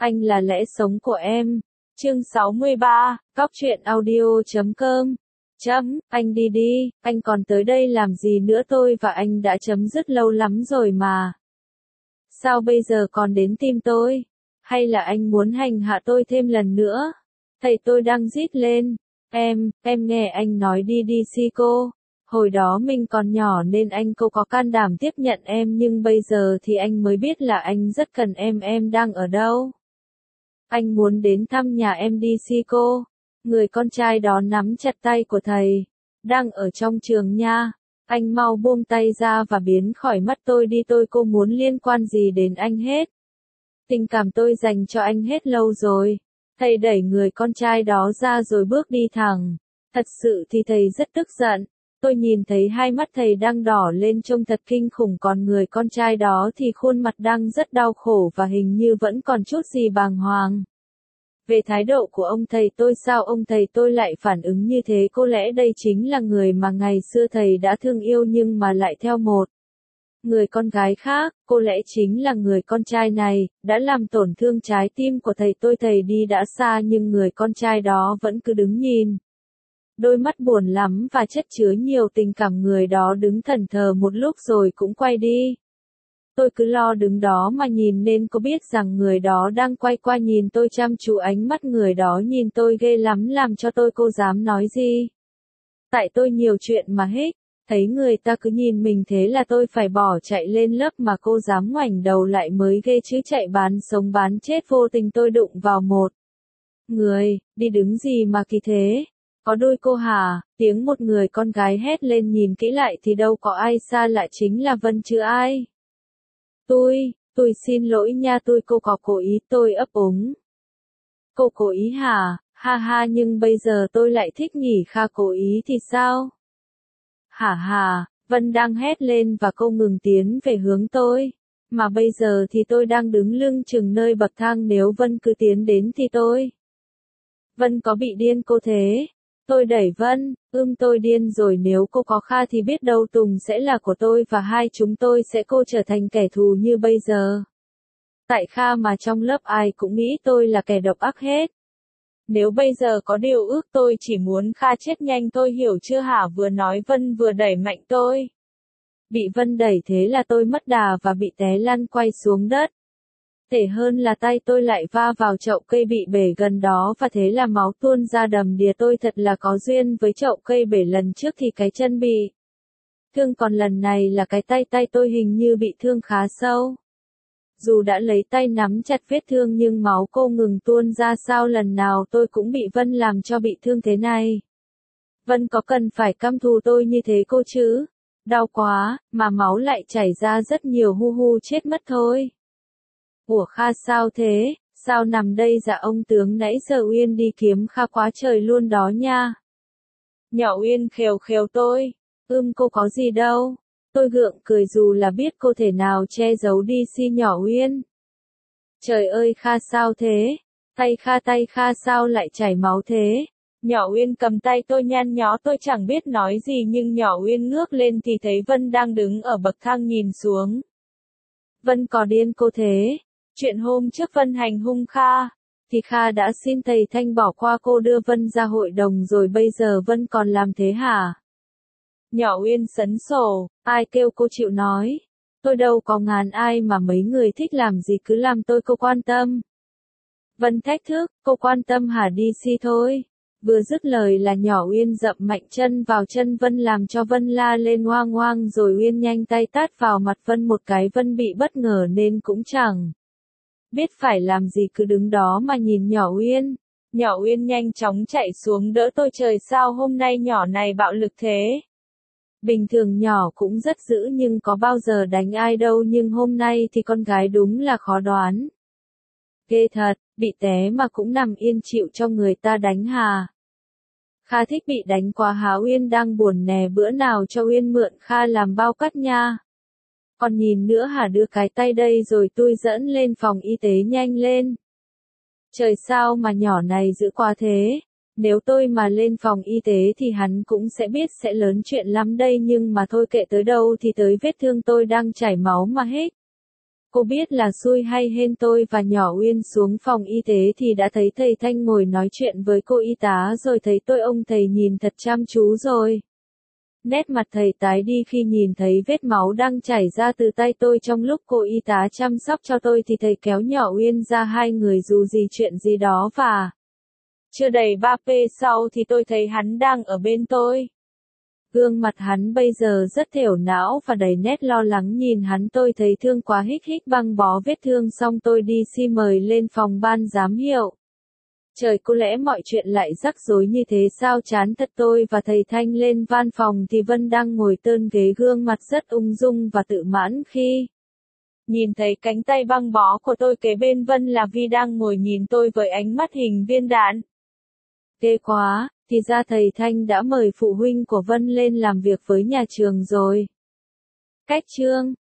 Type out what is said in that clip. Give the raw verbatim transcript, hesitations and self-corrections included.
Anh là lẽ sống của em. Chương sáu mươi ba, Cóc truyện audio chấm com. Chấm, anh đi đi, anh còn tới đây làm gì nữa, tôi và anh đã chấm dứt lâu lắm rồi mà. Sao bây giờ còn đến tìm tôi? Hay là anh muốn hành hạ tôi thêm lần nữa? Thầy tôi đang rít lên. Em, em nghe anh nói đi đi si cô. Hồi đó mình còn nhỏ nên anh cô có can đảm tiếp nhận em, nhưng bây giờ thì anh mới biết là anh rất cần em. Em đang ở đâu? Anh muốn đến thăm nhà em đi si cô. Người con trai đó nắm chặt tay của thầy. Đang ở trong trường nha. Anh mau buông tay ra và biến khỏi mắt tôi đi, tôi cô muốn liên quan gì đến anh hết. Tình cảm tôi dành cho anh hết lâu rồi. Thầy đẩy người con trai đó ra rồi bước đi thẳng. Thật sự thì thầy rất tức giận. Tôi nhìn thấy hai mắt thầy đang đỏ lên trông thật kinh khủng, còn người con trai đó thì khuôn mặt đang rất đau khổ và hình như vẫn còn chút gì bàng hoàng. Về thái độ của ông thầy tôi, sao ông thầy tôi lại phản ứng như thế? Có lẽ đây chính là người mà ngày xưa thầy đã thương yêu nhưng mà lại theo một người con gái khác. Có lẽ chính là người con trai này đã làm tổn thương trái tim của thầy tôi. Thầy đi đã xa nhưng người con trai đó vẫn cứ đứng nhìn. Đôi mắt buồn lắm và chất chứa nhiều tình cảm. Người đó đứng thẫn thờ một lúc rồi cũng quay đi. Tôi cứ lo đứng đó mà nhìn nên có biết rằng người đó đang quay qua nhìn tôi chăm chú. Ánh mắt người đó nhìn tôi ghê lắm, làm cho tôi cô dám nói gì. Tại tôi nhiều chuyện mà hích. Thấy người ta cứ nhìn mình thế là tôi phải bỏ chạy lên lớp, mà cô dám ngoảnh đầu lại mới ghê chứ. Chạy bán sống bán chết. Vô tình tôi đụng vào một người. Đi đứng gì mà kỳ thế? Có đôi cô hả? Tiếng một người con gái hét lên, nhìn kỹ lại thì đâu có ai xa lạ, chính là Vân chứ ai. Tôi, tôi xin lỗi nha, tôi cô có cố ý, tôi ấp úng. Cô cố ý hả? Ha ha, nhưng bây giờ tôi lại thích nhỉ. Kha cố ý thì sao? Hả hà, Vân đang hét lên và cô ngừng tiến về hướng tôi. Mà bây giờ thì tôi đang đứng lưng chừng nơi bậc thang, nếu Vân cứ tiến đến thì tôi. Vân có bị điên cô thế? Tôi đẩy Vân, ưm tôi điên rồi, nếu cô có Kha thì biết đâu Tùng sẽ là của tôi và hai chúng tôi sẽ cô trở thành kẻ thù như bây giờ. Tại Kha mà trong lớp ai cũng nghĩ tôi là kẻ độc ác hết. Nếu bây giờ có điều ước tôi chỉ muốn Kha chết nhanh, tôi hiểu chưa hả? Vừa nói Vân vừa đẩy mạnh tôi. Bị Vân đẩy thế là tôi mất đà và bị té lăn quay xuống đất. Tệ hơn là tay tôi lại va vào chậu cây bị bể gần đó và thế là máu tuôn ra đầm đìa. Tôi thật là có duyên với chậu cây bể, lần trước thì cái chân bị thương, còn lần này là cái tay. Tay tôi hình như bị thương khá sâu. Dù đã lấy tay nắm chặt vết thương nhưng máu cô ngừng tuôn ra. Sao lần nào tôi cũng bị Vân làm cho bị thương thế này? Vân có cần phải căm thù tôi như thế cô chứ? Đau quá, mà máu lại chảy ra rất nhiều, hu hu chết mất thôi. Ủa Kha sao thế? Sao nằm đây? Dạ ông tướng, nãy giờ Uyên đi kiếm Kha quá trời luôn đó nha. Nhỏ Uyên khều khều tôi. Ưm cô có gì đâu. Tôi gượng cười dù là biết cô thể nào che giấu đi si nhỏ Uyên. Trời ơi Kha sao thế? Tay Kha tay Kha sao lại chảy máu thế? Nhỏ Uyên cầm tay tôi nhăn nhó, tôi chẳng biết nói gì nhưng nhỏ Uyên ngước lên thì thấy Vân đang đứng ở bậc thang nhìn xuống. Vân có điên cô thế? Chuyện hôm trước Vân hành hung Kha, thì Kha đã xin thầy Thanh bỏ qua cô, đưa Vân ra hội đồng rồi bây giờ Vân còn làm thế hả? Nhỏ Uyên sấn sổ, ai kêu cô chịu nói? Tôi đâu có ngán ai mà mấy người thích làm gì cứ làm, tôi cô quan tâm. Vân thách thức, cô quan tâm hả? Đi si thôi. Vừa dứt lời là nhỏ Uyên dậm mạnh chân vào chân Vân làm cho Vân la lên oang oang, rồi Uyên nhanh tay tát vào mặt Vân một cái. Vân bị bất ngờ nên cũng chẳng biết phải làm gì, cứ đứng đó mà nhìn nhỏ Uyên. Nhỏ Uyên nhanh chóng chạy xuống đỡ tôi. Trời sao hôm nay nhỏ này bạo lực thế? Bình thường nhỏ cũng rất dữ nhưng có bao giờ đánh ai đâu, nhưng hôm nay thì con gái đúng là khó đoán. Ghê thật, bị té mà cũng nằm yên chịu cho người ta đánh hà. Kha thích bị đánh quá hả? Uyên đang buồn nè, bữa nào cho Uyên mượn Kha làm bao cắt nha. Còn nhìn nữa hả? Đưa cái tay đây rồi tôi dẫn lên phòng y tế nhanh lên. Trời sao mà nhỏ này dữ quá thế? Nếu tôi mà lên phòng y tế thì hắn cũng sẽ biết sẽ lớn chuyện lắm đây, nhưng mà thôi kệ, tới đâu thì tới, vết thương tôi đang chảy máu mà hết. Cô biết là xui hay hên, tôi và nhỏ Uyên xuống phòng y tế thì đã thấy thầy Thanh ngồi nói chuyện với cô y tá rồi thấy tôi ông thầy nhìn thật chăm chú rồi. Nét mặt thầy tái đi khi nhìn thấy vết máu đang chảy ra từ tay tôi trong lúc cô y tá chăm sóc cho tôi thì thầy kéo nhỏ Uyên ra, hai người dù gì chuyện gì đó và chưa đầy ba phút sau thì tôi thấy hắn đang ở bên tôi. Gương mặt hắn bây giờ rất thểu não và đầy nét lo lắng, nhìn hắn tôi thấy thương quá, hích hích băng bó vết thương xong tôi đi xin mời lên phòng ban giám hiệu. Trời, có lẽ mọi chuyện lại rắc rối như thế sao, chán thật. Tôi và thầy Thanh lên văn phòng thì Vân đang ngồi tơn ghế, gương mặt rất ung dung và tự mãn khi nhìn thấy cánh tay băng bó của tôi. Kế bên Vân là Vi đang ngồi nhìn tôi với ánh mắt hình viên đạn. Ghê quá, thì ra thầy Thanh đã mời phụ huynh của Vân lên làm việc với nhà trường rồi. Cách chương